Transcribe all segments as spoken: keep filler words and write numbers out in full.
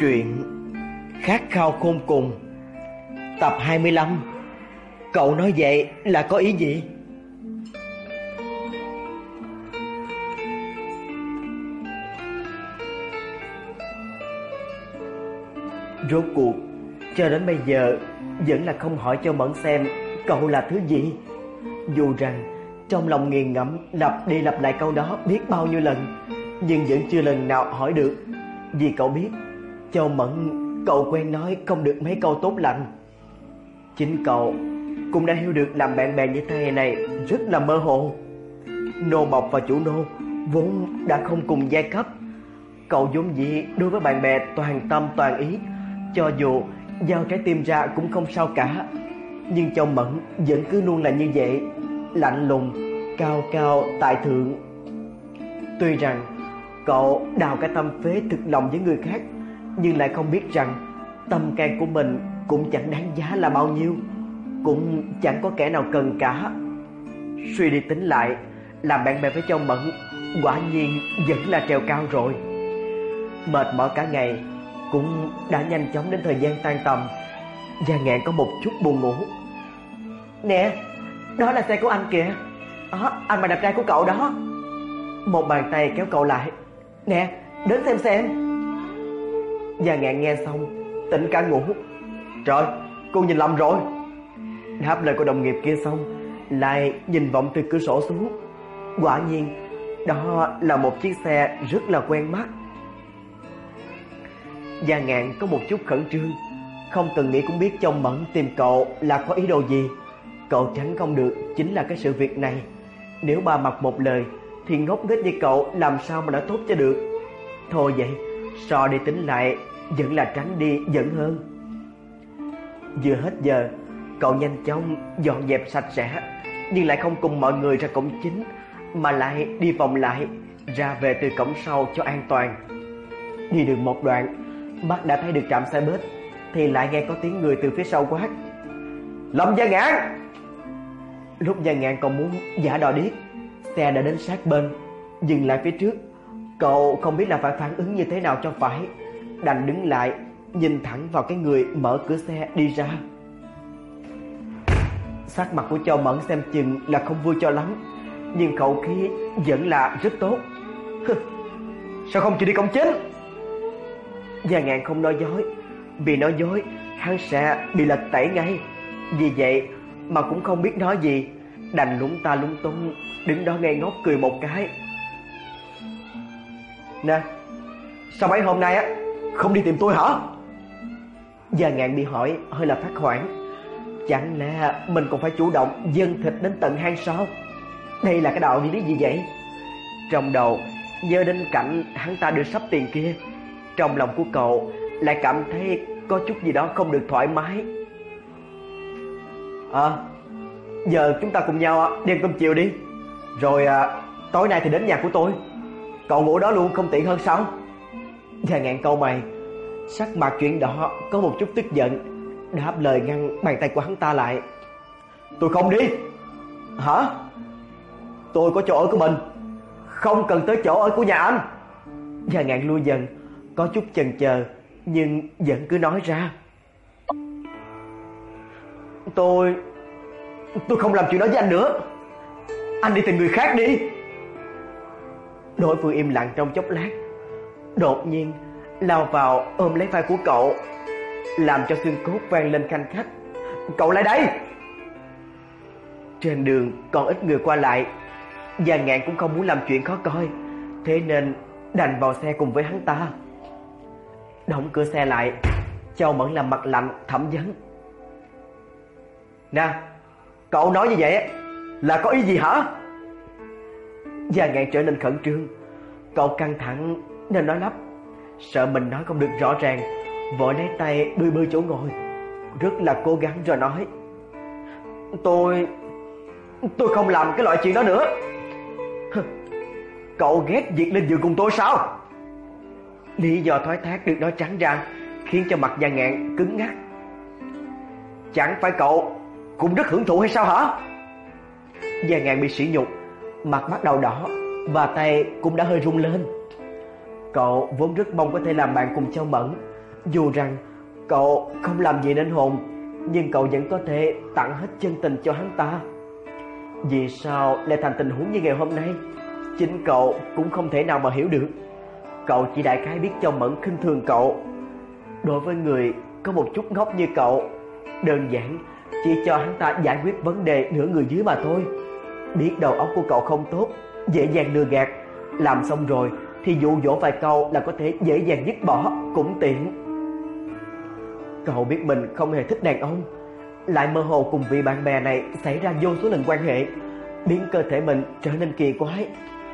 Truyện Khát khao khôn cùng, tập hai mươi lăm. Cậu nói vậy là có ý gì? Rốt cuộc cho đến bây giờ vẫn là không hỏi cho Mẫn xem cậu là thứ gì. Dù rằng trong lòng nghiền ngẫm lặp đi lặp lại câu đó biết bao nhiêu lần, nhưng vẫn chưa lần nào hỏi được. Vì cậu biết Châu Mẫn cậu quen nói không được mấy câu tốt lành. Chính cậu cũng đã hiểu được làm bạn bè như thế này rất là mơ hồ. Nô bộc và chủ nô vốn đã không cùng giai cấp. Cậu vốn dĩ đối với bạn bè toàn tâm toàn ý, cho dù giao trái tim ra cũng không sao cả. Nhưng Châu Mẫn vẫn cứ luôn là như vậy, lạnh lùng, cao cao tại thượng. Tuy rằng cậu đào cả tâm phế thực lòng với người khác, nhưng lại không biết rằng tâm can của mình cũng chẳng đáng giá là bao nhiêu, cũng chẳng có kẻ nào cần cả. Suy đi tính lại, làm bạn bè với Châu Mẫn quả nhiên vẫn là trèo cao rồi. Mệt mỏi cả ngày, cũng đã nhanh chóng đến thời gian tan tầm. Gia Ngạn có một chút buồn ngủ. Nè, đó là xe của anh kìa. Đó, anh mà đẹp trai của cậu đó. Một bàn tay kéo cậu lại. Nè, đến xem xem. Gia Ngạn nghe xong tỉnh cả ngủ. Trời, cô nhìn lầm rồi. Đáp lời của đồng nghiệp kia xong, lại nhìn vọng từ cửa sổ xuống. Quả nhiên đó là một chiếc xe rất là quen mắt. Gia Ngạn có một chút khẩn trương, không cần nghĩ cũng biết Châu Mẫn tìm cậu là có ý đồ gì. Cậu tránh không được chính là cái sự việc này. Nếu ba mặt một lời thì ngốc nghếch như cậu làm sao mà đã tốt cho được. Thôi vậy, so đi tính lại vẫn là tránh đi vẫn hơn. Vừa hết giờ, cậu nhanh chóng dọn dẹp sạch sẽ, nhưng lại không cùng mọi người ra cổng chính, mà lại đi vòng lại ra về từ cổng sau cho an toàn. Đi được một đoạn, mắt đã thấy được trạm xe buýt, thì lại nghe có tiếng người từ phía sau quát: Lâm Gia Ngạn! Lúc Gia Ngạn còn muốn giả đò điếc, xe đã đến sát bên, dừng lại phía trước. Cậu không biết là phải phản ứng như thế nào cho phải, đành đứng lại nhìn thẳng vào cái người mở cửa xe đi ra. Sắc mặt của Châu Mẫn xem chừng là không vui cho lắm, nhưng khẩu khí vẫn là rất tốt. Sao không chịu đi cổng chính? Gia Ngạn không nói dối, vì nói dối hắn sẽ bị lật tẩy ngay. Vì vậy mà cũng không biết nói gì, đành lúng ta lúng túng đứng đó ngây ngốc cười một cái. Nè, sao mấy hôm nay á không đi tìm tôi hả? Gia Ngạn bị hỏi hơi là phát hoảng. Chẳng lẽ mình còn phải chủ động dâng thịt đến tận hang sao? Đây là cái đạo lý gì vậy? Trong đầu nhớ đến cảnh hắn ta đưa sắp tiền kia, trong lòng của cậu lại cảm thấy có chút gì đó không được thoải mái. À, giờ chúng ta cùng nhau đi ăn cơm chiều đi. Rồi à, tối nay thì đến nhà của tôi. Cậu ngủ đó luôn không tiện hơn sao? Gia Ngạn cau mày, sắc mặt chuyển đỏ, có một chút tức giận, đáp lời ngăn bàn tay của hắn ta lại. Tôi không đi. Hả? Tôi có chỗ ở của mình, không cần tới chỗ ở của nhà anh. Gia Ngạn lui dần, có chút chần chờ, nhưng vẫn cứ nói ra. Tôi... tôi không làm chuyện đó với anh nữa. Anh đi tìm người khác đi. Đối phương im lặng trong chốc lát, đột nhiên lao vào ôm lấy vai của cậu, làm cho xương cốt vang lên khanh khách. Cậu lại đây. Trên đường còn ít người qua lại, Gia Ngạn cũng không muốn làm chuyện khó coi, thế nên đành vào xe cùng với hắn ta. Đóng cửa xe lại, Châu Mẫn làm mặt lạnh thẩm vấn. Nè, cậu nói như vậy là có ý gì hả? Gia Ngạn trở nên khẩn trương, cậu căng thẳng nên nói lắp, sợ mình nói không được rõ ràng, vội lấy tay bươi bươi chỗ ngồi, rất là cố gắng rồi nói. Tôi... tôi không làm cái loại chuyện đó nữa. Cậu ghét việc lên giường cùng tôi sao? Lý do thoái thác được nói trắng ra, khiến cho mặt Gia Ngạn cứng ngắc. Chẳng phải cậu cũng rất hưởng thụ hay sao hả? Gia Ngạn bị sỉ nhục, mặt bắt đầu đỏ và tay cũng đã hơi run lên. Cậu vốn rất mong có thể làm bạn cùng Châu Mẫn, Dù rằng cậu không làm gì nên hồn, nhưng cậu vẫn có thể tặng hết chân tình cho hắn ta. Vì sao lại thành tình huống như ngày hôm nay, chính cậu cũng không thể nào mà hiểu được. Cậu chỉ đại khái biết Châu Mẫn khinh thường cậu. Đối với người có một chút ngốc như cậu, đơn giản chỉ cho hắn ta giải quyết vấn đề nửa người dưới mà thôi. Biết đầu óc của cậu không tốt, dễ dàng lừa gạt, làm xong rồi thì dụ dỗ vài câu là có thể dễ dàng dứt bỏ, cũng tiện. Cậu biết mình không hề thích đàn ông, lại mơ hồ cùng vị bạn bè này xảy ra vô số lần quan hệ, biến cơ thể mình trở nên kỳ quái.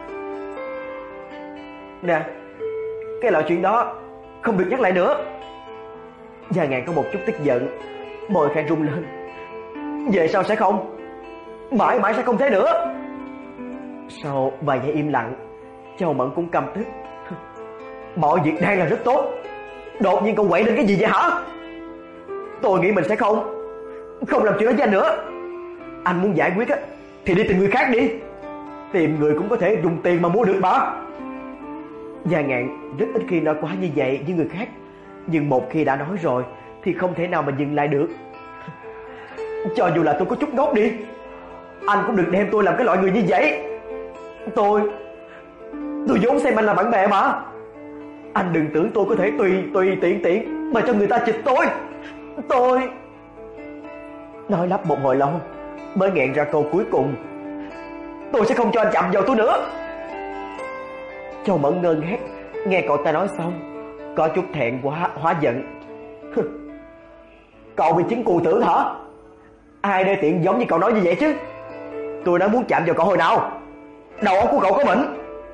Nè, cái loại chuyện đó không được nhắc lại nữa. Gia Ngạn có một chút tức giận, môi khẽ rung lên. Về sau sẽ không, mãi mãi sẽ không thế nữa. Sau vài giây im lặng, Châu Mẫn cũng căm tức. Mọi việc đang là rất tốt, đột nhiên cậu quậy lên cái gì vậy hả? Tôi nghĩ mình sẽ không Không làm chuyện đó với anh nữa. Anh muốn giải quyết á thì đi tìm người khác đi. Tìm người cũng có thể dùng tiền mà mua được mà. Gia Ngạn rất ít khi nói quá như vậy với người khác, nhưng một khi đã nói rồi thì không thể nào mà dừng lại được. Cho dù là tôi có chút ngốc đi, anh cũng đừng đem tôi làm cái loại người như vậy. Tôi Tôi vốn xem anh là bạn bè mà. Anh đừng tưởng tôi có thể tùy tùy tiện tiện mà cho người ta chịch tôi. Tôi Nói lắp một hồi lâu mới nghẹn ra câu cuối cùng. Tôi sẽ không cho anh chạm vào tôi nữa. Châu Mẫn ngơ ngác nghe cậu ta nói xong, có chút thẹn quá hóa giận. Cậu bị chứng cù tử hả? Ai đây tiện giống như cậu nói như vậy chứ? Tôi đã muốn chạm vào cậu hồi nào? Đầu óc của cậu có bệnh.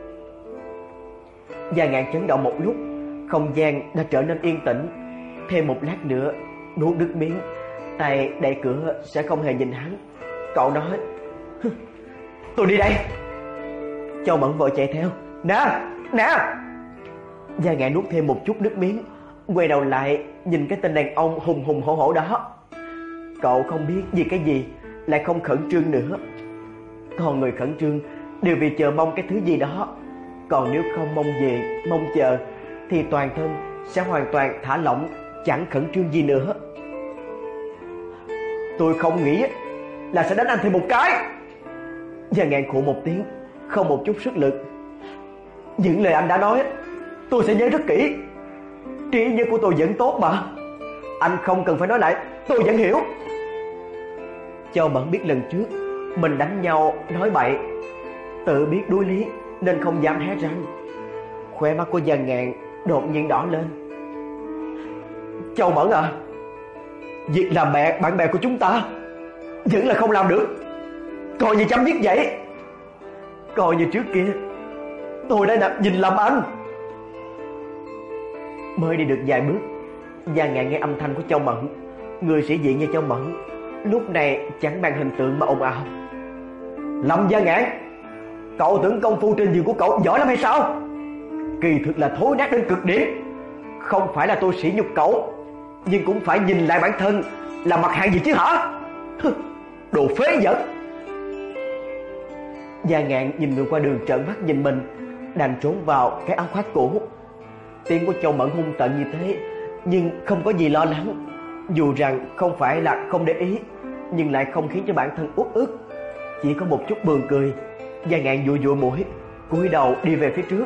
Gia Ngạn chấn động một lúc, không gian đã trở nên yên tĩnh. Thêm một lát nữa nuốt nước miếng, tay đẩy cửa sẽ không hề nhìn hắn. Cậu nói, tôi đi đây. Châu Mẫn vội chạy theo. Nè, nè. Gia Ngạn nuốt thêm một chút nước miếng, quay đầu lại nhìn cái tên đàn ông hùng hùng hổ hổ đó. Cậu không biết vì cái gì lại không khẩn trương nữa. Còn người khẩn trương đều vì chờ mong cái thứ gì đó. Còn nếu không mong về, mong chờ, thì toàn thân sẽ hoàn toàn thả lỏng, chẳng khẩn trương gì nữa. Tôi không nghĩ là sẽ đánh anh thêm một cái. Gia Ngạn khụ một tiếng, không một chút sức lực. Những lời anh đã nói tôi sẽ nhớ rất kỹ. Trí nhớ của tôi vẫn tốt mà. Anh không cần phải nói lại, tôi vẫn hiểu. Châu Mẫn biết lần trước mình đánh nhau nói bậy, tự biết đuối lý nên không dám hé răng. Khóe mắt của Gia Ngạn đột nhiên đỏ lên. Châu Mẫn à, việc làm mẹ bạn bè của chúng ta vẫn là không làm được. Coi như chấm dứt vậy. Coi như trước kia tôi đã nạp nhìn lầm anh. Mới đi được vài bước, Gia Ngạn nghe âm thanh của Châu Mẫn. Người sĩ diện như Châu Mẫn lúc này chẳng mang hình tượng mà ồn ào. Lâm Gia Ngạn, cậu tưởng công phu trên giường của cậu giỏi lắm hay sao? Kỳ thực là thối nát đến cực điểm. Không phải là tôi sỉ nhục cậu, nhưng cũng phải nhìn lại bản thân là mặt hạng gì chứ hả? Đồ phế vật. Gia Ngạn nhìn người qua đường trợn mắt nhìn mình, đành trốn vào cái áo khoác cũ. Tiếng của Châu Mẫn hung tợn như thế, nhưng không có gì lo lắng. Dù rằng không phải là không để ý, nhưng lại không khiến cho bản thân uất ức, chỉ có một chút buồn cười. Gia Ngạn dụi dụi mũi, cúi đầu đi về phía trước.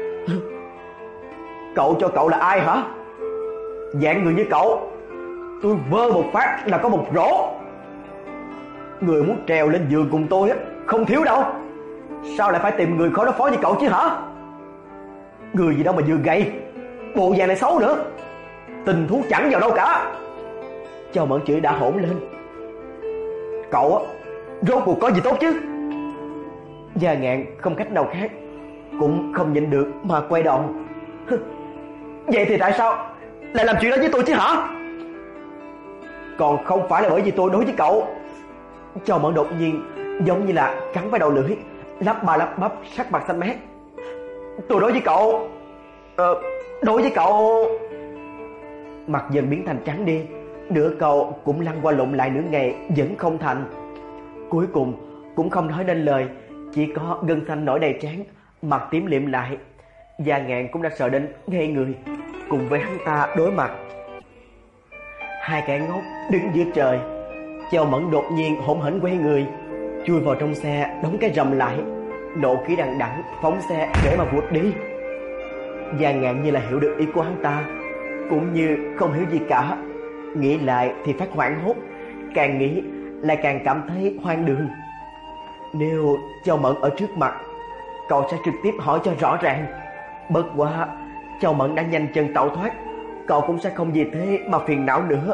Cậu cho cậu là ai hả? Dạng người như cậu, tôi vơ một phát là có một rổ. Người muốn trèo lên giường cùng tôi á không thiếu đâu. Sao lại phải tìm người khó đối phó như cậu chứ hả? Người gì đâu mà vừa gầy, bộ dạng lại xấu nữa, tình thú chẳng vào đâu cả. Châu Mẫn chửi đã hỗn lên. Cậu á, rốt cuộc có gì tốt chứ? Gia Ngạn không cách nào khác, cũng không nhịn được mà quay đầu. Vậy thì tại sao lại làm chuyện đó với tôi chứ hả? Còn không phải là bởi vì tôi đối với cậu. Châu Mẫn đột nhiên giống như là cắn vào đầu lưỡi, lắp ba lắp bắp, sắc mặt xanh mét. Tôi đối với cậu ờ, Đối với cậu. Mặt dần biến thành trắng đi, nửa câu cũng lăn qua lộn lại nửa ngày vẫn không thành. Cuối cùng cũng không nói nên lời, chỉ có gân xanh nổi đầy trán, mặt tím liệm lại. Gia Ngạn cũng đã sợ đến ngây người. cùng với hắn ta đối mặt. Hai kẻ ngốc đứng giữa trời. Châu Mẫn đột nhiên hỗn hển quay người, chui vào trong xe, đóng cái rầm lại, nộ khí đằng đẵng phóng xe để mà vụt đi. Giang Ngạn như là hiểu được ý của hắn ta, cũng như không hiểu gì cả. Nghĩ lại thì phát hoảng hốt, càng nghĩ lại càng cảm thấy hoang đường. Nếu Châu Mẫn ở trước mặt, cậu sẽ trực tiếp hỏi cho rõ ràng. Bất quá Châu Mẫn đã nhanh chân tẩu thoát, cậu cũng sẽ không vì thế mà phiền não nữa.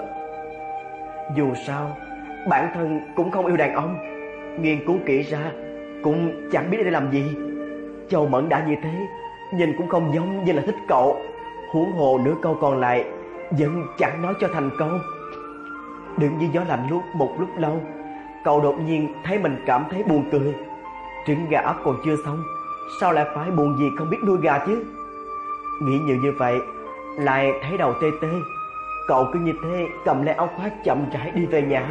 Dù sao bản thân cũng không yêu đàn ông, nghiên cứu kỹ ra cũng chẳng biết để làm gì. Châu Mẫn đã như thế, nhìn cũng không giống như là thích cậu. Huống hồ nửa câu còn lại vẫn chẳng nói cho thành câu. Đứng dưới gió lạnh lúc một lúc lâu, cậu đột nhiên thấy mình cảm thấy buồn cười. Trứng gà ấp còn chưa xong, sao lại phải buồn gì không biết nuôi gà chứ? Nghĩ nhiều như vậy, lại thấy đầu tê tê. Cậu cứ như thế cầm lấy áo khoác chậm rãi đi về nhà.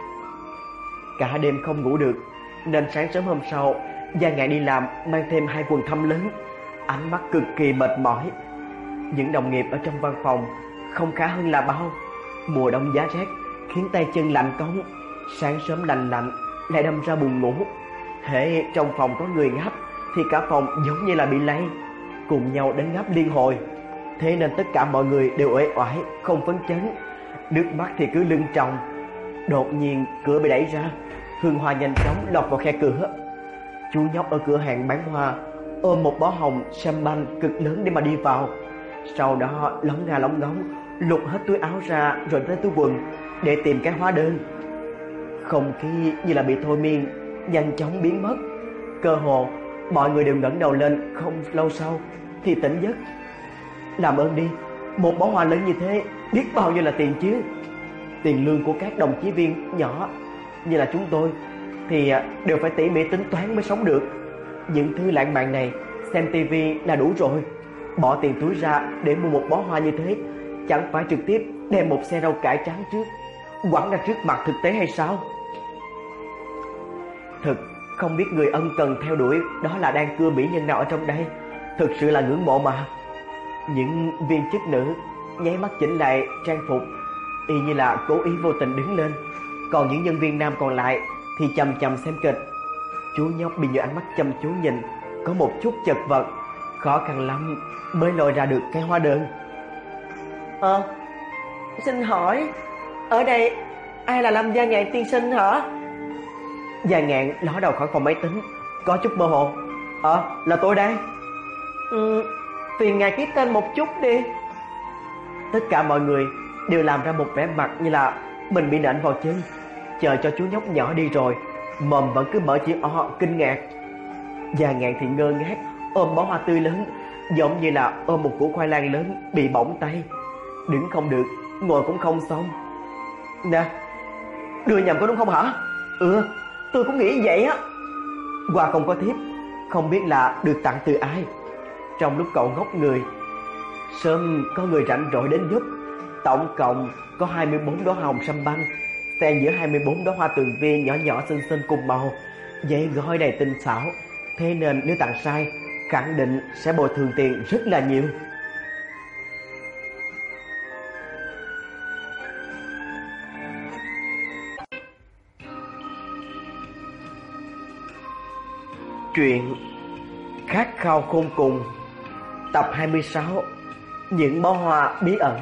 Cả đêm không ngủ được, nên sáng sớm hôm sau, Giang Ngạn đi làm mang thêm hai quần thâm lớn, ánh mắt cực kỳ mệt mỏi. Những đồng nghiệp ở trong văn phòng không khá hơn là bao. Mùa đông giá rét khiến tay chân lạnh cống, sáng sớm lạnh lạnh lại đâm ra buồn ngủ. Hễ trong phòng có người ngáp thì cả phòng giống như là bị lây, cùng nhau đến ngáp liên hồi. Thế nên tất cả mọi người đều uể oải, không phấn chấn, nước mắt thì cứ lưng tròng. Đột nhiên cửa bị đẩy ra, hương hoa nhanh chóng lọt vào khe cửa. Chú nhóc ở cửa hàng bán hoa ôm một bó hồng champagne cực lớn để mà đi vào. Sau đó lóng nga lóng ngóng lục hết túi áo ra rồi tới túi quần để tìm cái hóa đơn. Không khí như là bị thôi miên, nhanh chóng biến mất. Cơ hồ mọi người đều ngẩng đầu lên, không lâu sau thì tỉnh giấc. Làm ơn đi, một bó hoa lớn như thế biết bao nhiêu là tiền chứ? Tiền lương của các đồng chí viên nhỏ như là chúng tôi thì đều phải tỉ mỉ tính toán mới sống được. Những thứ lãng mạn này xem tivi là đủ rồi. Bỏ tiền túi ra để mua một bó hoa như thế, chẳng phải trực tiếp đem một xe rau cải trắng trước quẳng ra trước mặt thực tế hay sao? Thực không biết người ân cần theo đuổi đó là đang cưa mỹ nhân nào ở trong đây. Thực sự là ngưỡng mộ mà. Những viên chức nữ nháy mắt chỉnh lại trang phục, y như là cố ý vô tình đứng lên. Còn những nhân viên nam còn lại thì chằm chằm xem kịch. Chú nhóc bị nhiều ánh mắt chăm chú nhìn, có một chút chật vật, khó khăn lắm mới lôi ra được cái hóa đơn. Ờ, xin hỏi, ở đây ai là Lâm Gia Ngạn tiên sinh hả? Gia Ngạn ló đầu khỏi phòng máy tính, có chút mơ hồ. Ờ, là tôi đây. Ừ, phiền ngài ký tên một chút đi. Tất cả mọi người đều làm ra một vẻ mặt như là mình bị nện vào chân, chờ cho chú nhóc nhỏ đi rồi, mồm vẫn cứ mở chữ O kinh ngạc. Gia Ngạn thì ngơ ngác ôm bó hoa tươi lớn, giống như là ôm một củ khoai lang lớn bị bỏng tay, đứng không được, ngồi cũng không xong. Nè, đưa nhầm có đúng không hả? Ừ, tôi cũng nghĩ vậy á. Quà không có thiếp, không biết là được tặng từ ai. Trong lúc cậu ngốc người, sớm có người rảnh rỗi đến giúp. Tổng cộng có hai mươi bốn đóa hồng champagne, xen giữa hai mươi bốn đóa hoa tường vi nhỏ nhỏ xinh xinh cùng màu, giấy gói đầy tinh xảo. Thế nên nếu tặng sai, khẳng định sẽ bồi thường tiền rất là nhiều. Truyện Khát khao khôn cùng, tập hai mươi sáu, Những bó hoa bí ẩn.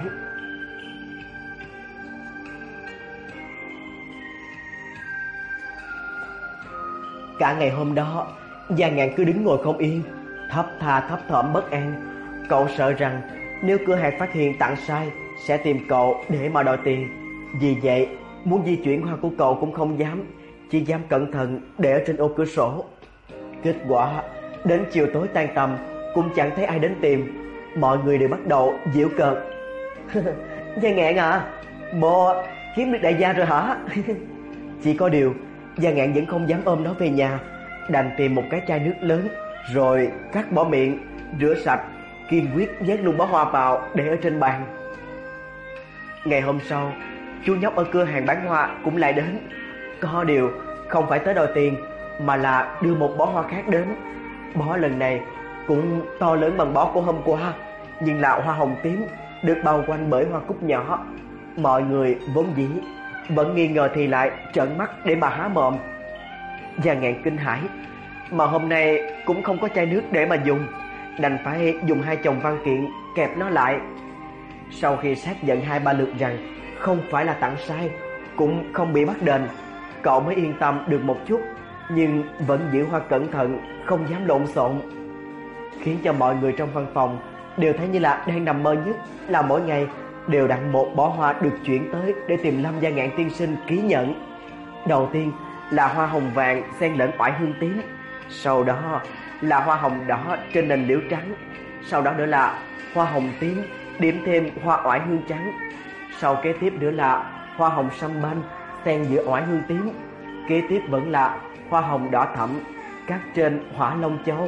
Cả ngày hôm đó, Gia Ngạn cứ đứng ngồi không yên, thấp tha thấp thỏm bất an. Cậu sợ rằng nếu cửa hàng phát hiện tặng sai sẽ tìm cậu để mà đòi tiền. Vì vậy muốn di chuyển hoa của cậu cũng không dám, chỉ dám cẩn thận để ở trên ô cửa sổ. Kết quả đến chiều tối tan tầm cũng chẳng thấy ai đến tìm. Mọi người đều bắt đầu giễu cợt. Gia Ngạn à, bộ kiếm được đại gia rồi hả? Chỉ có điều Gia Ngạn vẫn không dám ôm nó về nhà, đành tìm một cái chai nước lớn, rồi cắt bỏ miệng, rửa sạch, kiên quyết nhét luôn bó hoa vào để ở trên bàn. Ngày hôm sau, chú nhóc ở cửa hàng bán hoa cũng lại đến. Có điều không phải tới đòi tiền, mà là đưa một bó hoa khác đến. Bó lần này cũng to lớn bằng bó của hôm qua, nhưng là hoa hồng tím, được bao quanh bởi hoa cúc nhỏ. Mọi người vốn dĩ vẫn nghi ngờ thì lại trợn mắt để mà há mồm. Gia Ngạn kinh hãi, mà hôm nay cũng không có chai nước để mà dùng, đành phải dùng hai chồng văn kiện kẹp nó lại. Sau khi xác nhận hai ba lượt rằng không phải là tặng sai, cũng không bị bắt đền, cậu mới yên tâm được một chút, nhưng vẫn giữ hoa cẩn thận, không dám lộn xộn. Khiến cho mọi người trong văn phòng đều thấy như là đang nằm mơ nhất là mỗi ngày đều đặn một bó hoa được chuyển tới để tìm Lâm Gia Ngạn tiên sinh ký nhận. Đầu tiên là hoa hồng vàng xen lẫn oải hương tím, sau đó là hoa hồng đỏ trên nền liễu trắng, sau đó nữa là hoa hồng tím điểm thêm hoa oải hương trắng, sau kế tiếp nữa là hoa hồng sâm banh xen giữa oải hương tím, kế tiếp vẫn là hoa hồng đỏ thẫm cắt trên hỏa long châu,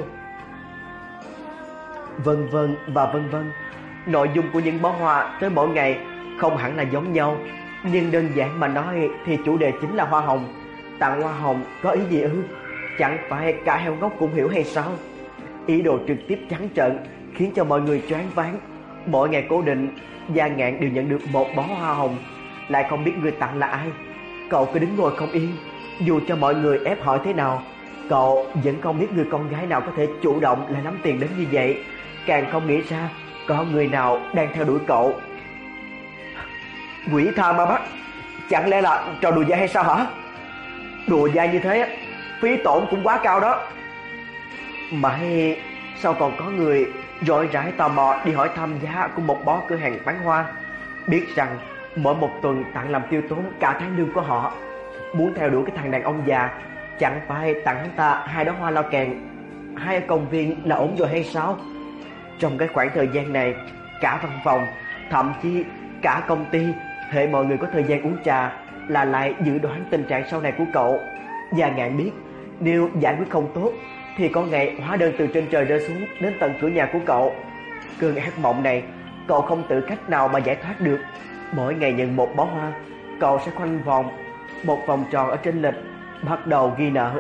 vân vân và vân vân. Nội dung của những bó hoa tới mỗi ngày không hẳn là giống nhau, nhưng đơn giản mà nói thì chủ đề chính là hoa hồng. Tặng hoa hồng có ý gì ư? Chẳng phải cả heo ngốc cũng hiểu hay sao? Ý đồ trực tiếp trắng trợn khiến cho mọi người choáng váng. Mỗi ngày cố định, Gia Ngạn đều nhận được một bó hoa hồng, lại không biết người tặng là ai. Cậu cứ đứng ngồi không yên, dù cho mọi người ép hỏi thế nào, cậu vẫn không biết người con gái nào có thể chủ động lại nắm tiền đến như vậy, càng không nghĩ ra có người nào đang theo đuổi cậu. Quỷ tha ma bắt, chẳng lẽ là trò đùa dai hay sao hả? Đùa dai như thế phí tổn cũng quá cao đó. Mà hay sao còn có người rọi rãi tò mò đi hỏi thăm giá của một bó cửa hàng bán hoa, biết rằng mỗi một tuần tặng làm tiêu tốn cả tháng lương của họ. Muốn theo đuổi cái thằng đàn ông già, chẳng phải tặng hắn ta hai đóa hoa lao kèn hai ở công viên là ổn rồi hay sao? Trong cái khoảng thời gian này, cả văn phòng, thậm chí cả công ty, hệ mọi người có thời gian uống trà là lại dự đoán tình trạng sau này của cậu. Gia Ngạn biết nếu giải quyết không tốt thì có ngày hóa đơn từ trên trời rơi xuống đến tận cửa nhà của cậu. Cơn ác mộng này cậu không tự cách nào mà giải thoát được. Mỗi ngày nhận một bó hoa, cậu sẽ khoanh vòng một vòng tròn ở trên lịch, bắt đầu ghi nợ.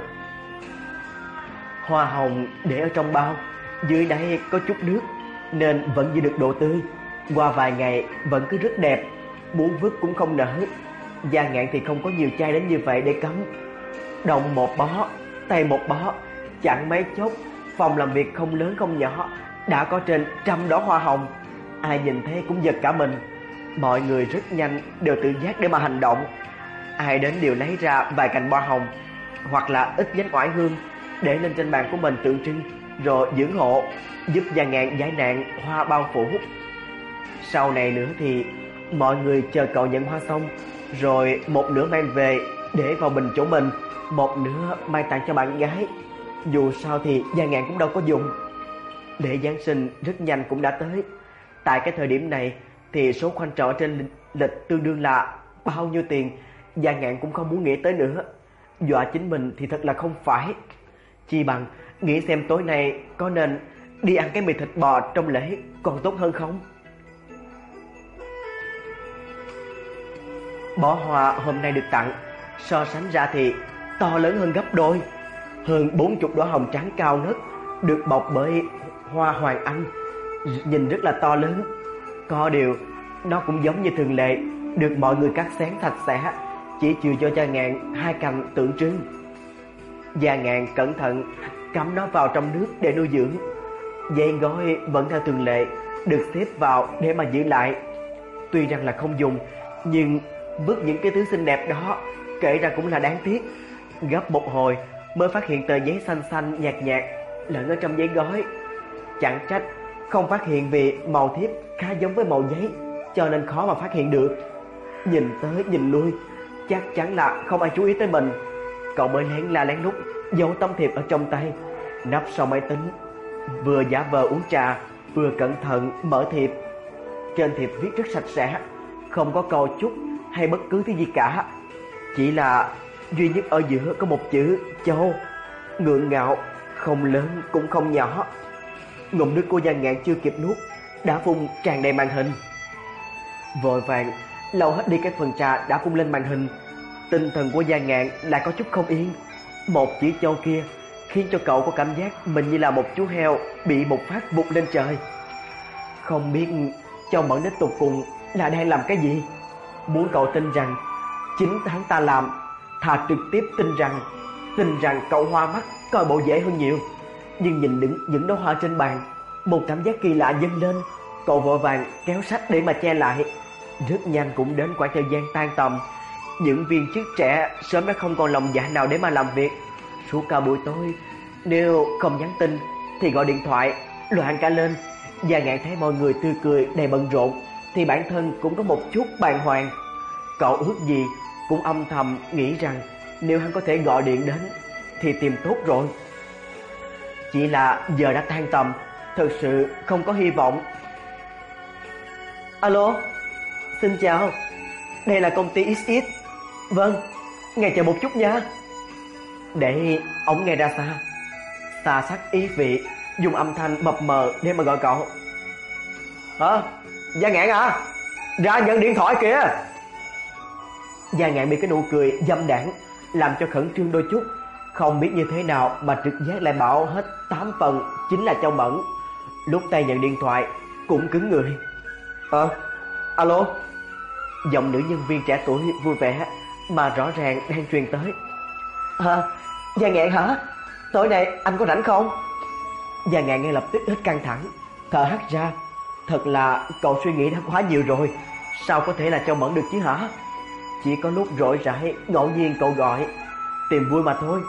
Hoa hồng để ở trong bao, dưới đáy có chút nước nên vẫn giữ được độ tươi. Qua vài ngày vẫn cứ rất đẹp, muốn vứt cũng không nỡ. Gia Ngạn thì không có nhiều chai đến như vậy để cắm. Động một bó, tay một bó, chẳng mấy chốc phòng làm việc không lớn không nhỏ đã có trên trăm đóa hoa hồng. Ai nhìn thấy cũng giật cả mình. Mọi người rất nhanh đều tự giác để mà hành động. Ai đến đều lấy ra vài cành hoa hồng hoặc là ít nhánh oải hương để lên trên bàn của mình tượng trưng, rồi dưỡng hộ, giúp Gia Ngạn giải nạn hoa bao phủ. Sau này nữa thì mọi người chờ cậu nhận hoa xong, rồi một nửa mang về để vào bình chỗ mình, một nửa mang tặng cho bạn gái. Dù sao thì Gia Ngạn cũng đâu có dùng. Lễ Giáng sinh rất nhanh cũng đã tới. Tại cái thời điểm này thì số khoanh trọ trên lịch tương đương là bao nhiêu tiền, Gia Ngạn cũng không muốn nghĩ tới nữa. Dọa chính mình thì thật là không phải. Chi bằng nghĩ xem tối nay có nên đi ăn cái mì thịt bò trong lễ còn tốt hơn không. Bó hoa hôm nay được tặng so sánh ra thì to lớn hơn gấp đôi. Hơn bốn chục đóa hồng trắng cao ngất, được bọc bởi hoa hoàng anh, nhìn rất là to lớn. Có điều nó cũng giống như thường lệ, được mọi người cắt xén sạch sẽ, chỉ chừa cho Gia Ngạn hai cành tượng trưng. Gia Ngạn cẩn thận cắm nó vào trong nước để nuôi dưỡng. Dây gói vẫn theo thường lệ được xếp vào để mà giữ lại. Tuy rằng là không dùng, nhưng vứt những cái thứ xinh đẹp đó kể ra cũng là đáng tiếc. Gấp một hồi mới phát hiện tờ giấy xanh xanh nhạt nhạt lẫn ở trong giấy gói. Chẳng trách không phát hiện vì màu thiếp khá giống với màu giấy, cho nên khó mà phát hiện được. Nhìn tới nhìn lui chắc chắn là không ai chú ý tới mình. Cậu mới lén la lén lút giấu tấm thiệp ở trong tay, nắp sau máy tính, vừa giả vờ uống trà vừa cẩn thận mở thiệp. Trên thiệp viết rất sạch sẽ, không có câu chúc hay bất cứ thứ gì cả. Chỉ là duy nhất ở giữa có một chữ Châu, ngượng ngạo, không lớn cũng không nhỏ. Ngụm nước của Gia Ngạn chưa kịp nuốt đã phun tràn đầy màn hình. Vội vàng lau hết đi cái phần trà đã phun lên màn hình. Tinh thần của Gia Ngạn lại có chút không yên. Một chữ Châu kia khiến cho cậu có cảm giác mình như là một chú heo bị một phát vụt lên trời. Không biết Châu Mẫn đến tột cùng là đang làm cái gì? Muốn cậu tin rằng chính hắn ta làm, thà trực tiếp tin rằng tin rằng cậu hoa mắt coi bộ dễ hơn nhiều. Nhưng nhìn đứng những đóa hoa trên bàn, một cảm giác kỳ lạ dâng lên. Cậu vội vàng kéo sách để mà che lại. Rất nhanh cũng đến khoảng thời gian tan tầm. Những viên chức trẻ sớm đã không còn lòng dạ nào để mà làm việc. Suốt cả buổi tối, nếu không nhắn tin thì gọi điện thoại loạn cả lên. Và Ngạn thấy mọi người tươi cười đầy bận rộn thì bản thân cũng có một chút bàng hoàng. Cậu ước gì cũng âm thầm nghĩ rằng nếu hắn có thể gọi điện đến thì tìm tốt rồi. Chỉ là giờ đã tan tầm, thực sự không có hy vọng. Alo, xin chào, đây là công ty ích ích. Vâng, ngài chờ một chút nha. Để ổng nghe ra xa. Xa sắc ý vị dùng âm thanh mập mờ để mà gọi cậu. Hả? Gia Ngạn à, ra nhận điện thoại kìa. Gia Ngạn bị cái nụ cười dâm đãng làm cho khẩn trương đôi chút, không biết như thế nào mà trực giác lại bảo hết tám phần chính là Châu Mẫn. Lúc tay nhận điện thoại cũng cứng người. Ờ, alo. Giọng nữ nhân viên trẻ tuổi vui vẻ mà rõ ràng đang truyền tới. À, Gia Ngạn hả? Tối nay anh có rảnh không? Gia Ngạn ngay lập tức hết căng thẳng, thở hắt ra. Thật là cậu suy nghĩ đã quá nhiều rồi. Sao có thể là Châu Mẫn được chứ hả? Chỉ có lúc rỗi rãi ngẫu nhiên cậu gọi, tìm vui mà thôi.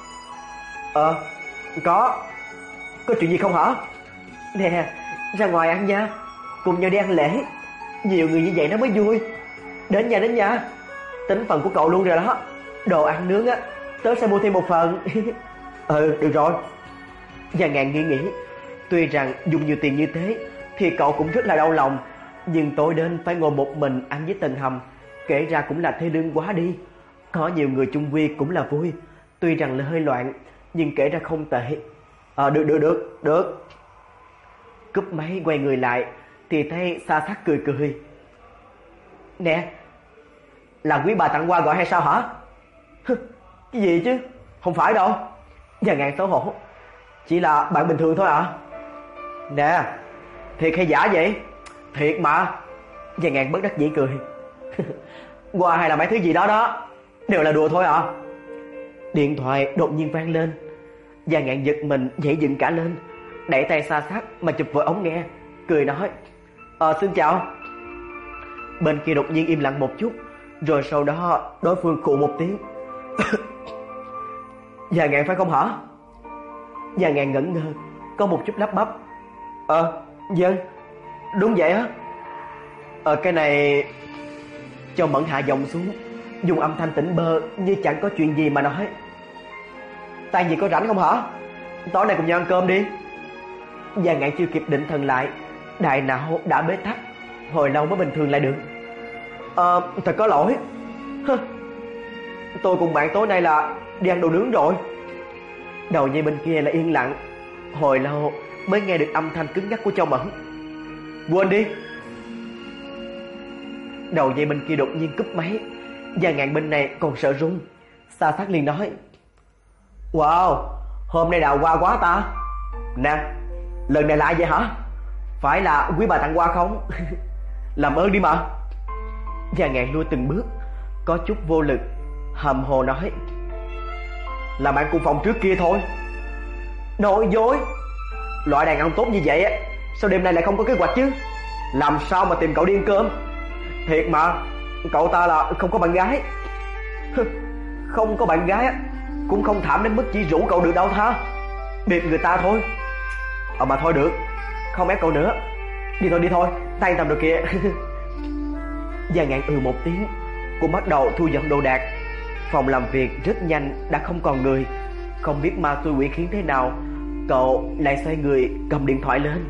Ờ, có. Có chuyện gì không hả? Nè, ra ngoài ăn nha, cùng nhau đi ăn lễ. Nhiều người như vậy nó mới vui. Đến nha, đến nha. Tính phần của cậu luôn rồi đó. Đồ ăn nướng á, tớ sẽ mua thêm một phần. Ừ, được rồi. Gia Ngạn nghĩ nghĩ, tuy rằng dùng nhiều tiền như thế thì cậu cũng rất là đau lòng, nhưng tối đến phải ngồi một mình ăn với Tần Hầm, kể ra cũng là thê lương quá đi. Có nhiều người chung quy cũng là vui, tuy rằng là hơi loạn, nhưng kể ra không tệ. Ờ, à, được, được, được, được. Cúp máy quay người lại thì thấy Sa Sắc cười cười. Nè, là quý bà tặng quà gọi hay sao hả? Cái gì chứ, không phải đâu. Gia Ngạn xấu hổ. Chỉ là bạn bình thường thôi ạ. À? Nè, thiệt hay giả vậy? Thiệt mà. Gia Ngạn bất đắc dĩ cười. Quà hay là mấy thứ gì đó đó, đều là đùa thôi ạ. À? Điện thoại đột nhiên vang lên. Gia Ngạn giật mình nhảy dựng cả lên, đẩy tay Sa Sắc mà chụp vào ống nghe, cười nói. Ờ, xin chào. Bên kia đột nhiên im lặng một chút, rồi sau đó đối phương khụ một tiếng. Gia Ngạn phải không hả? Gia Ngạn ngẩn ngơ, có một chút lắp bắp. Ờ, vâng, đúng vậy á. Ờ, cái này... Châu Mẫn hạ giọng xuống, dùng âm thanh tỉnh bơ như chẳng có chuyện gì mà nói. Tay gì có rảnh không hả? Tối nay cùng nhau ăn cơm đi. Gia Ngạn chưa kịp định thần lại, đại não đã bế tắc, hồi lâu mới bình thường lại được. Ờ, thật có lỗi. Tôi cùng bạn tối nay là đi ăn đồ nướng rồi. Đầu dây bên kia là yên lặng, hồi lâu mới nghe được âm thanh cứng nhắc của Châu Mẫn. Quên đi. Đầu dây bên kia đột nhiên cúp máy. Gia Ngạn bên này còn sợ run. Sa Sắc liền nói. Wow, hôm nay đào hoa quá ta. Nè, lần này là ai vậy hả? Phải là quý bà tặng hoa không? Làm ơn đi mà. Gia Ngạn lui từng bước, có chút vô lực, hầm hồ nói. Là bạn cùng phòng trước kia thôi. Nói dối. Loại đàn ông tốt như vậy á, sao đêm nay lại không có kế hoạch chứ? Làm sao mà tìm cậu đi ăn cơm? Thiệt mà, cậu ta là không có bạn gái. Không có bạn gái á, cũng không thảm đến mức chỉ rủ cậu được đâu tha. Biệt người ta thôi. Ờ mà thôi được, không ép cậu nữa. Đi thôi đi thôi, tan tầm rồi kìa. Gia Ngạn ừ một tiếng, cũng bắt đầu thu dọn đồ đạc. Phòng làm việc rất nhanh đã không còn người. Không biết ma xui quỷ khiến thế nào, cậu lại xoay người cầm điện thoại lên.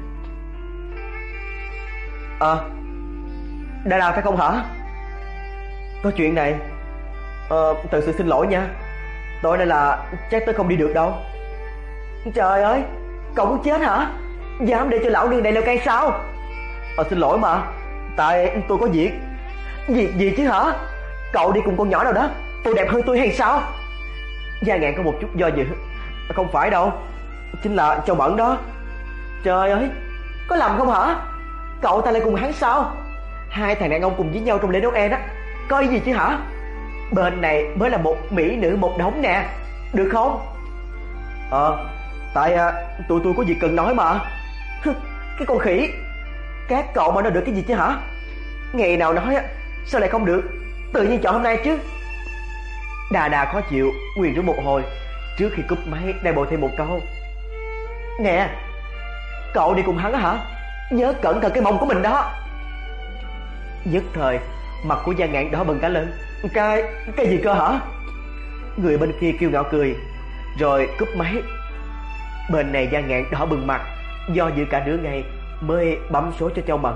Ờ, à, đã làm phải không hả? Có chuyện này. Ờ, thật sự xin lỗi nha. Tối nay là chắc tôi không đi được đâu. Trời ơi, cậu muốn chết hả? Dám để cho lão nương này leo cây sao? Ờ, xin lỗi mà, tại tôi có việc. Việc gì chứ hả? Cậu đi cùng con nhỏ nào đó, tôi đẹp hơn tôi hay sao? Gia Ngạn có một chút do dự. Không phải đâu, chính là Châu Mẫn đó. Trời ơi, có lầm không hả? Cậu ta lại cùng hắn sao? Hai thằng đàn ông cùng với nhau trong lễ Noel á, có ý gì chứ hả? Bên này mới là một mỹ nữ một đống nè, được không? Ờ, tại à, tụi tôi có việc cần nói mà. Cái con khỉ, các cậu mà nói được cái gì chứ hả? Ngày nào nói á, sao lại không được? Tự nhiên chọn hôm nay chứ. Đà đà khó chịu, nguyền rủa một hồi trước khi cúp máy đang bổ thêm một câu. Nè, cậu đi cùng hắn hả? Nhớ cẩn thận cái mông của mình đó. Nhất thời mặt của Gia Ngạn đỏ bừng cả lên. Cái, cái gì cơ hả? Người bên kia kêu ngạo cười, rồi cúp máy. Bên này Gia Ngạn đỏ bừng mặt, do dự cả nửa ngày mới bấm số cho Châu Mẫn.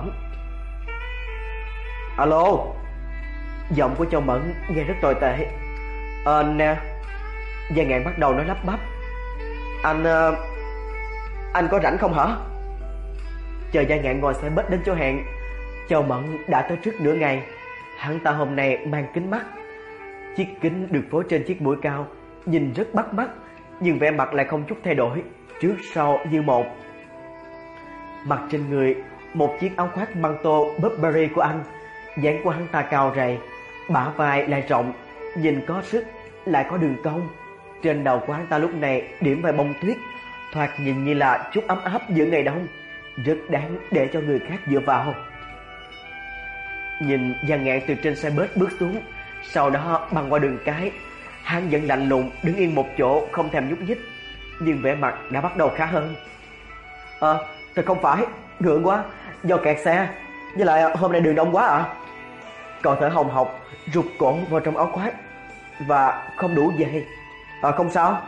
Alo. Giọng của Châu Mẫn nghe rất tồi tệ. Ờ nè. Gia Ngạn bắt đầu nói lắp bắp. Anh uh, Anh có rảnh không hả? Chờ Gia Ngạn ngồi xe buýt đến chỗ hẹn, Châu Mẫn đã tới trước nửa ngày. Hắn ta hôm nay mang kính mắt. Chiếc kính được phối trên chiếc mũi cao, nhìn rất bắt mắt, nhưng vẻ mặt lại không chút thay đổi, trước sau như một. Mặc trên người một chiếc áo khoác manto Burberry của anh. Dáng của hắn ta cao rày, bả vai lại rộng, nhìn có sức, lại có đường cong. Trên đầu của hắn ta lúc này điểm vài bông tuyết, thoạt nhìn như là chút ấm áp giữa ngày đông, rất đáng để cho người khác dựa vào. Nhìn Gia Ngạn từ trên xe bus bước xuống, sau đó băng qua đường cái. Hắn vẫn lạnh lùng đứng yên một chỗ, không thèm nhúc nhích, nhưng vẻ mặt đã bắt đầu khá hơn. Ờ, à, thật không phải, ngượng quá, do kẹt xe, với lại hôm nay đường đông quá ạ. À? Cậu thở hồng hộc, rụt cổ vào trong áo khoác, và không đủ dày. À, không sao.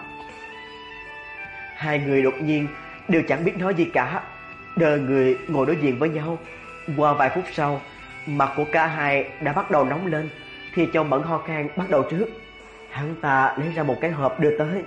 Hai người đột nhiên đều chẳng biết nói gì cả, đờ người ngồi đối diện với nhau. Qua vài phút sau, mặt của cả hai đã bắt đầu nóng lên, thì Châu Mẫn ho khan bắt đầu trước. Hắn ta lấy ra một cái hộp đưa tới.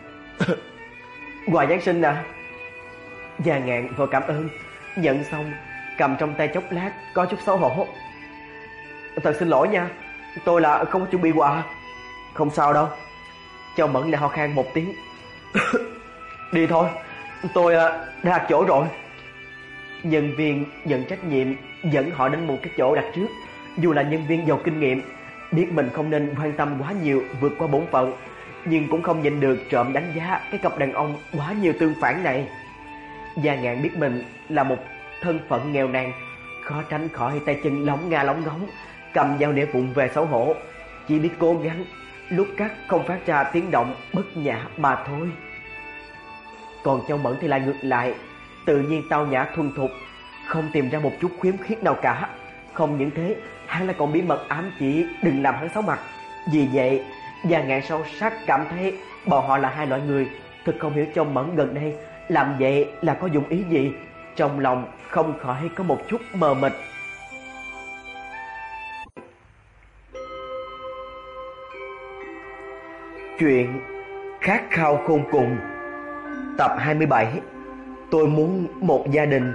Quà Giáng sinh à? Gia Ngạn vội cảm ơn, nhận xong cầm trong tay chốc lát, có chút xấu hổ. Thật xin lỗi nha, tôi là không có chuẩn bị quà. Không sao đâu. Châu Mẫn đã ho khan một tiếng. Đi thôi, tôi đã đặt chỗ rồi. Nhân viên nhận trách nhiệm dẫn họ đến một cái chỗ đặt trước. Dù là nhân viên giàu kinh nghiệm, biết mình không nên quan tâm quá nhiều vượt qua bổn phận, nhưng cũng không nhịn được trộm đánh giá cái cặp đàn ông quá nhiều tương phản này. Gia Ngạn biết mình là một thân phận nghèo nàn, khó tránh khỏi tay chân lóng nga lóng ngóng, cầm dao nĩa vụng về xấu hổ, chỉ biết cố gắng lúc cắt không phát ra tiếng động bất nhã mà thôi. Còn Châu Mẫn thì lại ngược lại, tự nhiên tao nhã thuần thục, không tìm ra một chút khiếm khuyết nào cả. Không những thế, hắn lại còn bí mật ám chỉ đừng làm hắn xấu mặt. Vì vậy, Gia Ngạn sâu sắc cảm thấy bọn họ là hai loại người. Thật không hiểu Châu Mẫn gần đây làm vậy là có dụng ý gì. Trong lòng không khỏi có một chút mờ mịt. Chuyện Khát khao khôn cùng, tập hai mươi bảy. Tôi muốn một gia đình.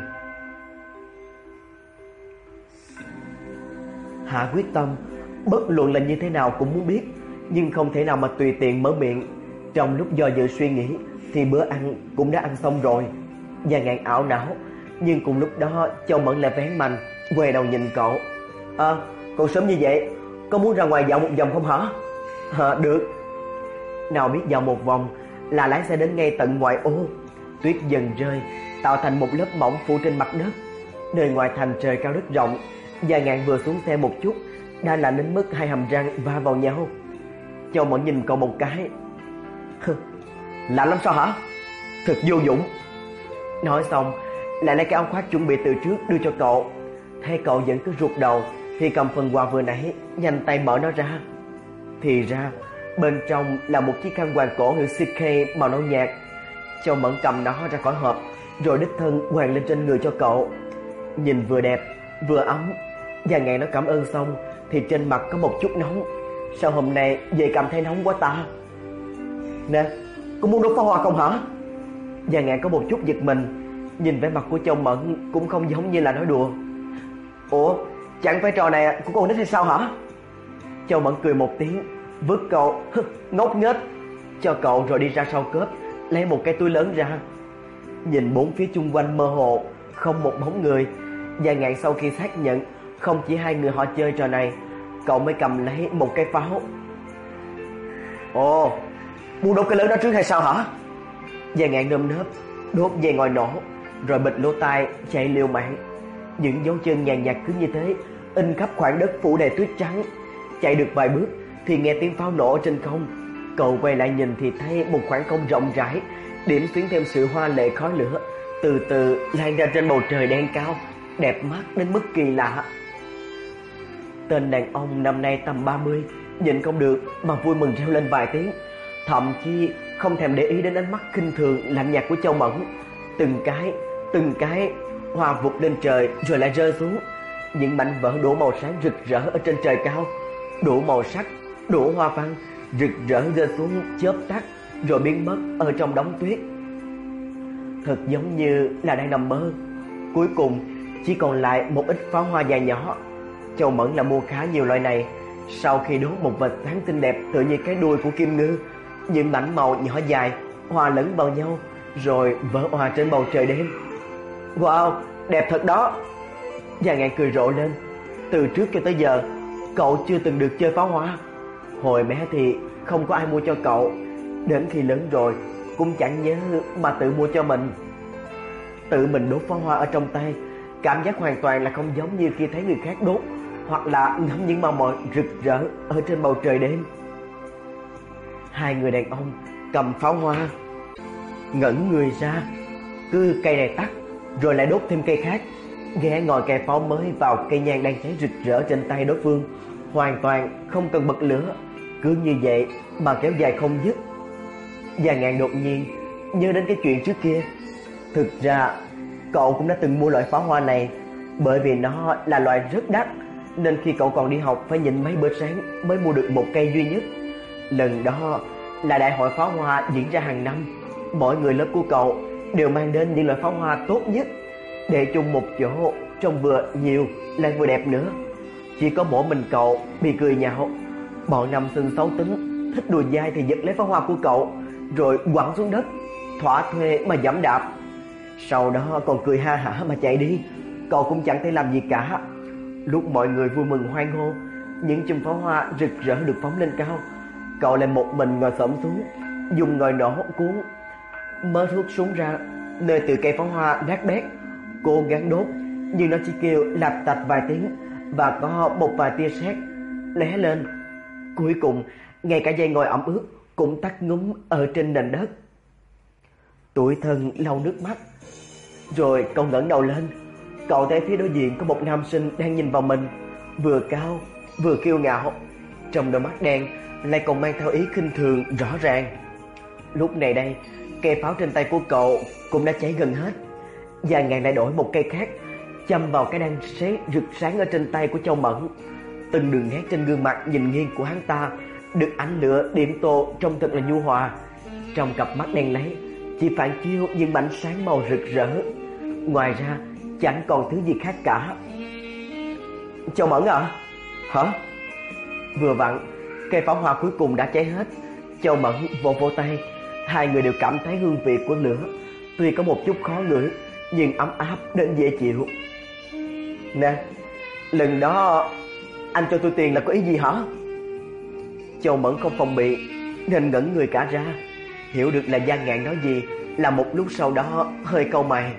Hạ quyết tâm, bất luận là như thế nào cũng muốn biết, nhưng không thể nào mà tùy tiện mở miệng. Trong lúc do dự suy nghĩ thì bữa ăn cũng đã ăn xong rồi. Gia Ngạn ảo não, nhưng cùng lúc đó Châu Mẫn lại vén mành quay đầu nhìn cậu. À, còn sớm như vậy, có muốn ra ngoài dạo một vòng không hả? À, được. Nào biết dạo một vòng là lái xe đến ngay tận ngoại ô. Tuyết dần rơi, tạo thành một lớp mỏng phủ trên mặt đất. Nơi ngoài thành trời cao đất rộng. Gia Ngạn vừa xuống xe một chút đã lạnh đến mức hai hàm răng va vào nhau. Châu Mẫn nhìn cậu một cái. Lạnh lắm sao hả? Thật vô dụng. Nói xong lại lấy cái áo khoác chuẩn bị từ trước đưa cho cậu. Thấy cậu vẫn cứ rụt đầu thì cầm phần quà vừa nãy nhanh tay mở nó ra. Thì ra bên trong là một chiếc khăn quàng cổ hiệu xê ca màu nâu nhạt. Châu Mẫn cầm nó ra khỏi hộp, rồi đích thân quàng lên trên người cho cậu. Nhìn vừa đẹp vừa ấm. Gia Ngạn nó cảm ơn xong thì trên mặt có một chút nóng. Sao hôm nay về cảm thấy nóng quá ta? Nè, có muốn đốt pháo hoa không hả? Gia Ngạn có một chút giật mình. Nhìn vẻ mặt của Châu Mẫn cũng không giống như là nói đùa. Ủa, chẳng phải trò này của con nít hay sao hả? Châu Mẫn cười một tiếng, vứt cậu ngốc nghếch cho cậu, rồi đi ra sau cốp lấy một cái túi lớn ra. Nhìn bốn phía chung quanh mơ hồ, không một bóng người. Và ngạn sau khi xác nhận không chỉ hai người họ chơi trò này, cậu mới cầm lấy một cái pháo. Ồ, muốn đốt cái lớn đó trước hay sao hả? Và ngạn nơm nớp đốt về ngòi nổ, rồi bịt lỗ tai chạy liều mạng. Những dấu chân nhàn nhạt cứ như thế in khắp khoảng đất phủ đầy tuyết trắng. Chạy được vài bước thì nghe tiếng pháo nổ trên không. Cậu quay lại nhìn thì thấy một khoảng không rộng rãi, điểm xuyến thêm sự hoa lệ khói lửa từ từ lan ra trên bầu trời đen cao, đẹp mắt đến mức kỳ lạ. Tên đàn ông năm nay tầm ba mươi nhìn không được mà vui mừng reo lên vài tiếng, thậm chí không thèm để ý đến ánh mắt khinh thường lạnh nhạt của Châu Mẫn. Từng cái, từng cái hoa vụt lên trời rồi lại rơi xuống. Những mảnh vỡ đủ màu sáng rực rỡ ở trên trời cao, đủ màu sắc, đủ hoa văn rực rỡ rơi xuống chớp tắt rồi biến mất ở trong đống tuyết. Thật giống như là đang nằm mơ. Cuối cùng chỉ còn lại một ít pháo hoa dài nhỏ. Châu Mẫn là mua khá nhiều loại này. Sau khi đốt một vệt sáng xinh đẹp tựa như cái đuôi của kim ngư, những mảnh màu nhỏ dài hòa lẫn vào nhau rồi vỡ òa trên bầu trời đêm. Wow, đẹp thật đó. Và ngạn cười rộ lên. Từ trước cho tới giờ cậu chưa từng được chơi pháo hoa. Hồi bé thì không có ai mua cho cậu, đến khi lớn rồi cũng chẳng nhớ mà tự mua cho mình. Tự mình đốt pháo hoa ở trong tay, cảm giác hoàn toàn là không giống như khi thấy người khác đốt, hoặc là ngắm những màu mỡ rực rỡ ở trên bầu trời đêm. Hai người đàn ông cầm pháo hoa ngẩn người ra, cứ cây này tắt rồi lại đốt thêm cây khác, ghé ngồi cài pháo mới vào cây nhang đang cháy rực rỡ trên tay đối phương, hoàn toàn không cần bật lửa, cứ như vậy mà kéo dài không dứt. Và ngạn đột nhiên nhớ đến cái chuyện trước kia. Thực ra cậu cũng đã từng mua loại pháo hoa này, bởi vì nó là loại rất đắt, nên khi cậu còn đi học phải nhịn mấy bữa sáng mới mua được một cây duy nhất. Lần đó là đại hội pháo hoa diễn ra hàng năm. Mỗi người lớp của cậu đều mang đến những loại pháo hoa tốt nhất, để chung một chỗ, trông vừa nhiều lại vừa đẹp nữa. Chỉ có mỗi mình cậu bị cười nhạo. Bọn nam sinh xấu tính thích đùa dai thì giật lấy pháo hoa của cậu rồi quẳng xuống đất, thỏa thuê mà giẫm đạp. Sau đó còn cười ha hả mà chạy đi. Cậu cũng chẳng thể làm gì cả. Lúc mọi người vui mừng hoan hô, những chùm pháo hoa rực rỡ được phóng lên cao, cậu lại một mình ngồi xổm xuống, dùng ngòi nổ cuốn mớ thuốc súng ra nơi từ cây pháo hoa nát bét, cố gắng đốt, nhưng nó chỉ kêu lạch tạch vài tiếng và có một vài tia sét lóe lên. Cuối cùng ngay cả dây ngòi ẩm ướt cũng tắt ngúm ở trên nền đất. Tủi thân lau nước mắt, rồi cậu ngẩng đầu lên. Cậu thấy phía đối diện có một nam sinh đang nhìn vào mình, vừa cao vừa kiêu ngạo, trong đôi mắt đen lại còn mang theo ý khinh thường rõ ràng. Lúc này đây, cây pháo trên tay của cậu cũng đã cháy gần hết, và ngạn lại đổi một cây khác, châm vào cái đang xế rực sáng ở trên tay của Châu Mẫn. Từng đường nét trên gương mặt nhìn nghiêng của hắn ta được ánh lửa điểm tô trông thật là nhu hòa. Trong cặp mắt đen lấy chỉ phản chiếu những mảnh sáng màu rực rỡ, ngoài ra chẳng còn thứ gì khác cả. Châu Mẫn à? Hả? Vừa vặn cây pháo hoa cuối cùng đã cháy hết. Châu Mẫn vỗ vỗ tay. Hai người đều cảm thấy hương vị của lửa tuy có một chút khó ngửi, nhưng ấm áp đến dễ chịu. Nè, lần đó anh cho tôi tiền là có ý gì hả? Châu Mẫn không phòng bị nên ngẩn người cả ra, hiểu được là Giang Ngạn nói gì, là một lúc sau đó hơi cau mày.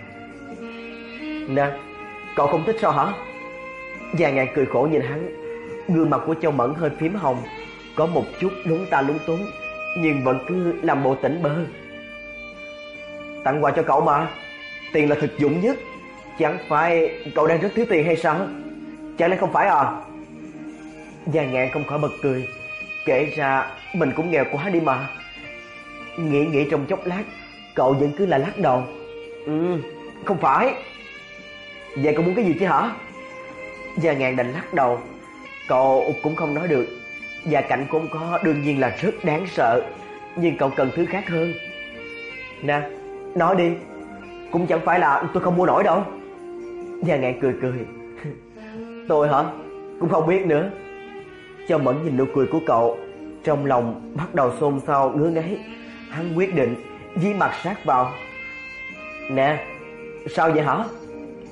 Nè, cậu không thích sao hả? Giang Ngạn cười khổ nhìn hắn. Gương mặt của Châu Mẫn hơi phím hồng, có một chút lúng ta lúng túng, nhưng vẫn cứ làm bộ tỉnh bơ. Tặng quà cho cậu mà, tiền là thực dụng nhất. Chẳng phải cậu đang rất thiếu tiền hay sao? Chẳng lẽ không phải à? Giang Ngạn không khỏi bật cười. Kể ra mình cũng nghèo quá đi mà. Nghĩ nghĩ trong chốc lát, cậu vẫn cứ là lắc đầu. Ừ, không phải. Vậy cậu muốn cái gì chứ hả? Giang Ngạn đành lắc đầu. Cậu cũng không nói được. Gia cảnh cũng có đương nhiên là rất đáng sợ, nhưng cậu cần thứ khác hơn. Nè, nói đi. Cũng chẳng phải là tôi không mua nổi đâu. Giang Ngạn cười cười. Tôi hả? Cũng không biết nữa. Châu Mẫn nhìn nụ cười của cậu, trong lòng bắt đầu xôn xao ngứa ngáy. Hắn quyết định dí mặt sát vào. Nè, sao vậy hả?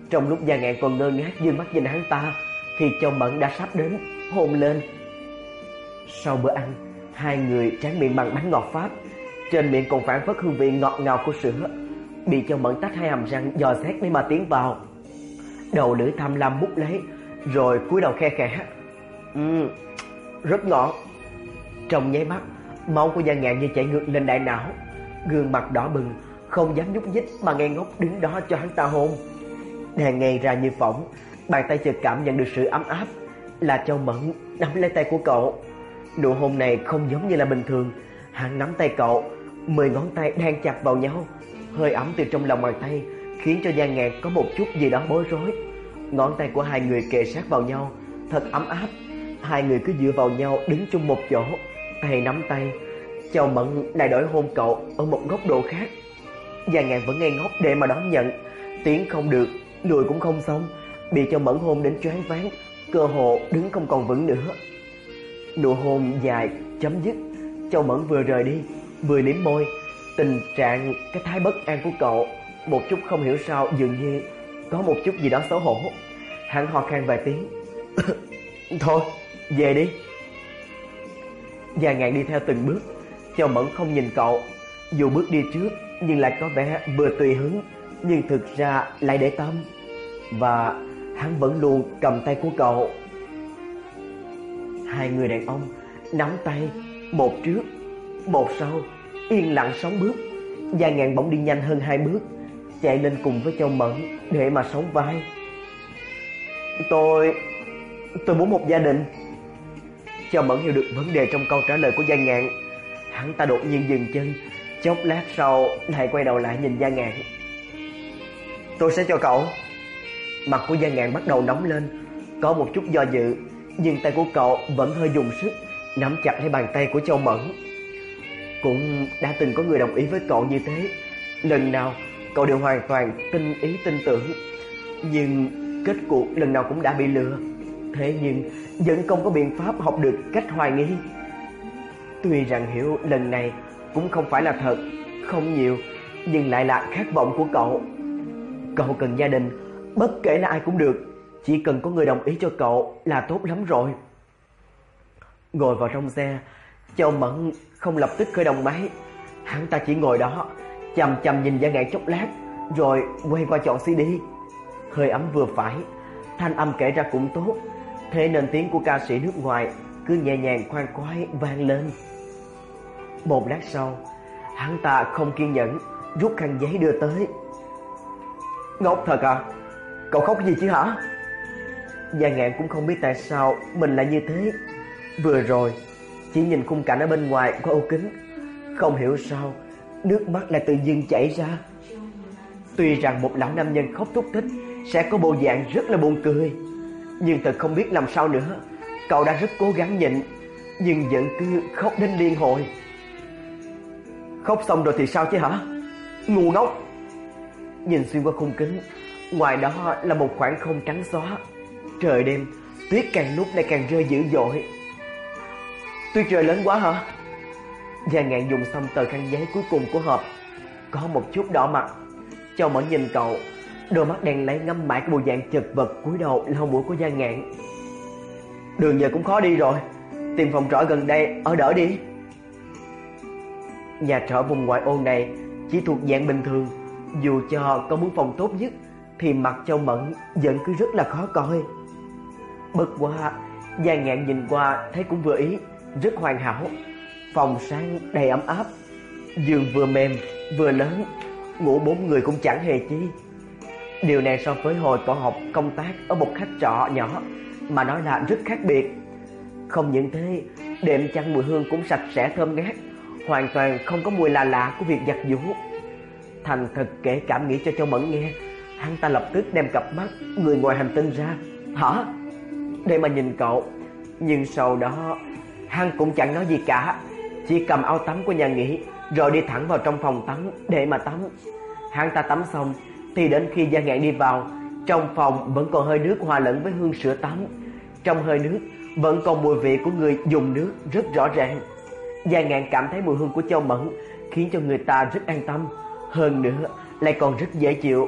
Trong lúc Gia Ngạn còn ngơ ngác dương mắt nhìn hắn ta thì Châu Mẫn đã sắp đến hôn lên. Sau bữa ăn, hai người tráng miệng bằng bánh ngọt Pháp, trên miệng còn phảng phất hương vị ngọt ngào của sữa. Bị Châu Mẫn tách hai hàm răng dò xét để mà tiến vào. Đầu lưỡi tham lam mút lấy, rồi cúi đầu khe khẽ. Ừ, rất ngọt. Trong nháy mắt, máu của Gia Ngạn như chảy ngược lên đại não, gương mặt đỏ bừng, không dám nhúc nhích mà ngây ngốc đứng đó cho hắn ta hôn. Đang ngây ra như phỏng, bàn tay chợt cảm nhận được sự ấm áp, là Châu Mẫn nắm lấy tay của cậu. Nụ hôn này không giống như là bình thường. Hắn nắm tay cậu, mười ngón tay đang chặt vào nhau. Hơi ấm từ trong lòng bàn tay khiến cho Gia Ngạn có một chút gì đó bối rối. Ngón tay của hai người kề sát vào nhau, thật ấm áp. Hai người cứ dựa vào nhau đứng chung một chỗ, tay nắm tay. Châu Mẫn lại đổi hôn cậu ở một góc độ khác. Gia Ngạn vẫn ngây ngốc để mà đón nhận, tiến không được, lùi cũng không xong, bị Châu Mẫn hôn đến choáng váng, cơ hồ đứng không còn vững nữa. Nụ hôn dài chấm dứt, Châu Mẫn vừa rời đi vừa liếm môi. Tình trạng cái thái bất an của cậu một chút không hiểu sao dường như có một chút gì đó xấu hổ. Hắn ho khan vài tiếng. Thôi về đi. Gia Ngạn đi theo từng bước. Châu Mẫn không nhìn cậu, dù bước đi trước nhưng lại có vẻ vừa tùy hứng nhưng thực ra lại để tâm. Và hắn vẫn luôn cầm tay của cậu. Hai người đàn ông nắm tay, một trước một sau, yên lặng sóng bước. Gia Ngạn bỗng đi nhanh hơn hai bước, chạy lên cùng với Châu Mẫn để mà sóng vai. Tôi... tôi muốn một gia đình. Châu Mẫn hiểu được vấn đề trong câu trả lời của Gia Ngạn. Hắn ta đột nhiên dừng chân, chốc lát sau lại quay đầu lại nhìn Gia Ngạn. Tôi sẽ cho cậu. Mặt của Gia Ngạn bắt đầu nóng lên, có một chút do dự, nhưng tay của cậu vẫn hơi dùng sức nắm chặt lấy bàn tay của Châu Mẫn. Cũng đã từng có người đồng ý với cậu như thế, lần nào cậu đều hoàn toàn tin ý tin tưởng, nhưng kết cuộc lần nào cũng đã bị lừa. Thế nhưng vẫn không có biện pháp học được cách hoài nghi. Tuy rằng hiểu lần này cũng không phải là thật, không nhiều, nhưng lại là khát vọng của cậu. Cậu cần gia đình, bất kể là ai cũng được, chỉ cần có người đồng ý cho cậu là tốt lắm rồi. Ngồi vào trong xe, Châu Mẫn không lập tức khởi động máy. Hắn ta chỉ ngồi đó chằm chằm nhìn Gia Ngạn chốc lát, rồi quay qua chọn xê đê. Hơi ấm vừa phải, thanh âm kể ra cũng tốt, thế nên tiếng của ca sĩ nước ngoài cứ nhẹ nhàng khoan khoái vang lên. Một lát sau, hắn ta không kiên nhẫn rút khăn giấy đưa tới. Ngốc thật à? Cậu khóc gì chứ hả? Gia Ngạn cũng không biết tại sao mình lại như thế. Vừa rồi chỉ nhìn khung cảnh ở bên ngoài qua ô kính, không hiểu sao nước mắt lại tự dưng chảy ra. Tuy rằng một lão nam nhân khóc thút thít sẽ có bộ dạng rất là buồn cười, nhưng thật không biết làm sao nữa. Cậu đã rất cố gắng nhịn, nhưng vẫn cứ khóc đến liên hồi. Khóc xong rồi thì sao chứ hả? Ngu ngốc. Nhìn xuyên qua khung kính, ngoài đó là một khoảng không trắng xóa. Trời đêm, tuyết càng lúc lại càng rơi dữ dội. Tuyết rơi lớn quá hả? Gia Ngạn dùng xong tờ khăn giấy cuối cùng của hộp, có một chút đỏ mặt. Châu Mẫn nhìn cậu, đôi mắt đen lấy ngắm mãi cái bộ dạng chật vật cúi đầu lau mũi của Gia Ngạn. Đường giờ cũng khó đi rồi, tìm phòng trọ gần đây ở đỡ đi. Nhà trọ vùng ngoại ô này chỉ thuộc dạng bình thường, dù cho có muốn phòng tốt nhất thì mặt Châu Mẫn vẫn cứ rất là khó coi. Bất quá Gia Ngạn nhìn qua thấy cũng vừa ý, rất hoàn hảo. Phòng sáng đầy ấm áp, giường vừa mềm vừa lớn, ngủ bốn người cũng chẳng hề chi. Điều này so với hồi cậu học công tác ở một khách trọ nhỏ mà nói là rất khác biệt. Không những thế, đệm chăn mùi hương cũng sạch sẽ thơm ngát, hoàn toàn không có mùi lạ lạ của việc giặt giũ. Thành thật kể cảm nghĩ cho Châu Mẫn nghe, hắn ta lập tức đem cặp mắt người ngoài hành tinh ra. Hả? Để mà nhìn cậu. Nhưng sau đó hắn cũng chẳng nói gì cả, chỉ cầm áo tắm của nhà nghỉ rồi đi thẳng vào trong phòng tắm để mà tắm. Hắn ta tắm xong thì đến khi Gia Ngạn đi vào, trong phòng vẫn còn hơi nước hòa lẫn với hương sữa tắm. Trong hơi nước vẫn còn mùi vị của người dùng nước rất rõ ràng. Gia Ngạn cảm thấy mùi hương của Châu Mẫn khiến cho người ta rất an tâm, hơn nữa lại còn rất dễ chịu.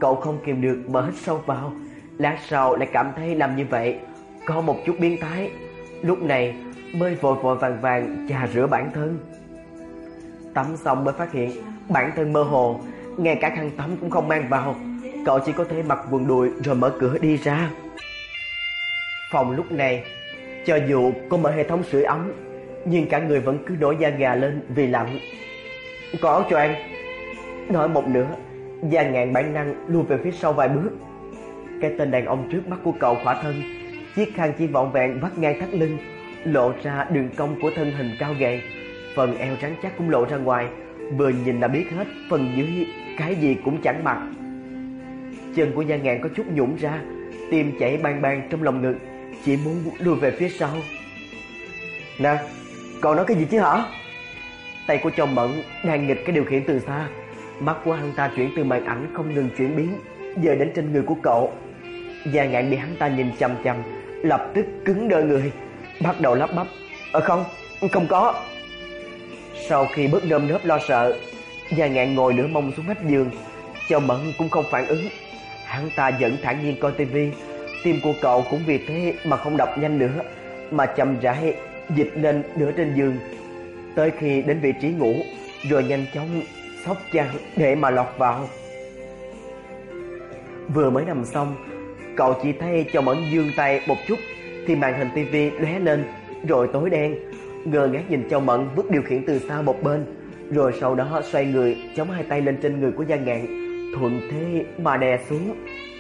Cậu không kìm được mà hít sâu vào. Lát sau lại cảm thấy làm như vậy có một chút biến thái. Lúc này mới vội vội vàng vàng chà rửa bản thân. Tắm xong mới phát hiện bản thân mơ hồ, ngay cả khăn tắm cũng không mang vào. Cậu chỉ có thể mặc quần đùi rồi mở cửa đi ra. Phòng lúc này cho dù có mở hệ thống sưởi ấm, nhưng cả người vẫn cứ nổi da gà lên vì lạnh. Có áo choàng. Nói một nửa, Giang Ngạn bản năng lùi về phía sau vài bước. Cái tên đàn ông trước mắt của cậu khỏa thân, chiếc khăn chỉ vọn vẹn vắt ngang thắt lưng, lộ ra đường cong của thân hình cao gầy, phần eo rắn chắc cũng lộ ra ngoài, vừa nhìn là biết hết phần dưới cái gì cũng chẳng mặc. Chân của Giang Ngạn có chút nhũn ra, tim chảy bang bang trong lòng ngực, chỉ muốn lùi về phía sau. Nè, cậu nói cái gì chứ hả? Tay của Châu Mẫn đang nghịch cái điều khiển từ xa, mắt của hắn ta chuyển từ màn ảnh không ngừng chuyển biến dời đến trên người của cậu. Giang Ngạn bị hắn ta nhìn chằm chằm, lập tức cứng đơ người, bắt đầu lắp bắp: Ờ không, không có. Sau khi bớt nơm nớp lo sợ, Giang Ngạn ngồi nửa mông xuống mép giường. Châu Mẫn cũng không phản ứng, hắn ta vẫn thản nhiên coi tivi. Tim của cậu cũng vì thế mà không đập nhanh nữa, mà chậm rãi dịch lên nửa trên giường, tới khi đến vị trí ngủ, rồi nhanh chóng xốc chăn để mà lọt vào. Vừa mới nằm xong, cậu chỉ thấy Châu Mẫn giương tay một chút thì màn hình tivi lóe lên rồi tối đen. Ngơ ngác nhìn Châu Mẫn vứt điều khiển từ xa một bên, rồi sau đó xoay người chống hai tay lên trên người của Giang Ngạn, thuận thế mà đè xuống.